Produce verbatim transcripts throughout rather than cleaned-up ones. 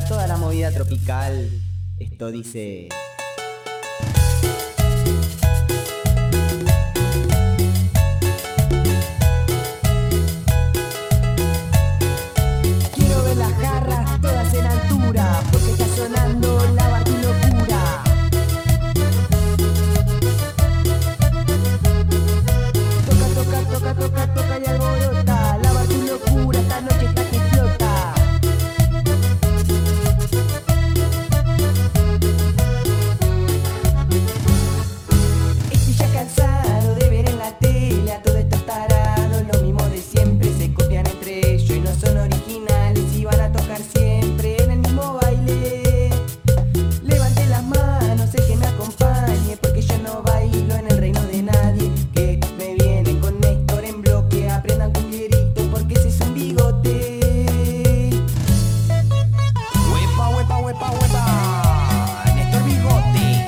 para toda la movida tropical. Esto dice... Quiero ver las jarras todas en altura, porque está sonando la Bartulocura. Toca, toca, toca, toca, toca y alborota. La Bartulocura esta noche está que explota. Estoy ya cansado de ver en la tele a todos estos tarados, lo mismo de siempre, se copian entre ellos y no son originales y van a tocar siempre en el mismo baile. Levante las manos el que me acompañe, porque yo no bailo en el reino de nadie. Que me vienen con Néstor en bloque, aprendan cumbierito porque ese es un bigote. Huepa, huepa, huepa, huepa, Néstor Bigote.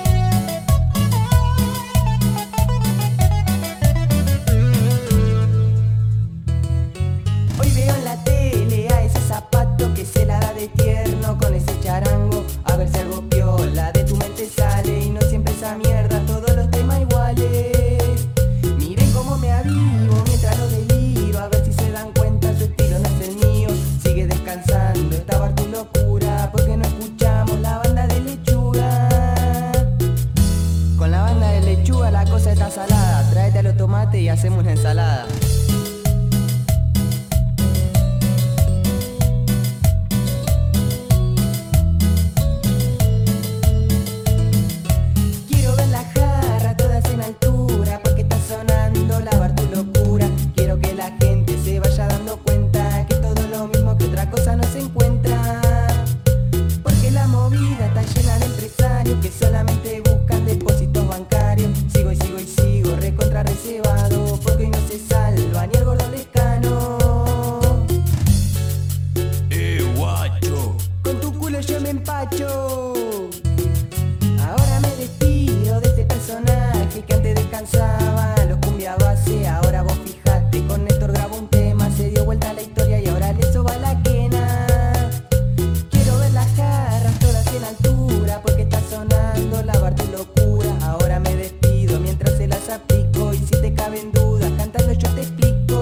Hoy veo en la tele a ese zapato que se la da de tierno con ese charango. A ver si algo piola de tu mente sale y no siempre esa mierda, todos los temas iguales. Miren cómo me avivo mientras lo deliro, a ver si se dan cuenta, su estilo no es el mío. Sigue descansando esta Bartulocura, porque no escuchamos la banda de Lechuga. Con la banda de Lechuga la cosa está salada, tráete a los tomates y hacemos una ensalada. Quiero ver las jarras todas en altura, porque está sonando la Bartulocura. Quiero que la gente se vaya dando cuenta que todo lo mismo, que otra cosa no se encuentra. Porque la movida está llena de empresarios que solamente buscan depósitos bancarios. Sigo y sigo y sigo, recontra reservado, porque hoy no se salva ni el gordo Lescano. Eh, guacho. Con tu culo yo me empacho. Ahora me despido de este personaje que antes descansaba los cumbia base. Ahora vos fijate, con Néstor grabó un tema, se dio vuelta la historia y ahora le soba la quena. Quiero ver las jarras todas en altura, porque está sonando la Bartulocura. Ahora me despido mientras se las aplico, y si te caben dudas cantando yo te explico.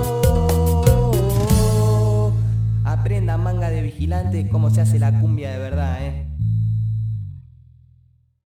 Aprenda, manga de vigilante, cómo se hace la cumbia de verdad, eh.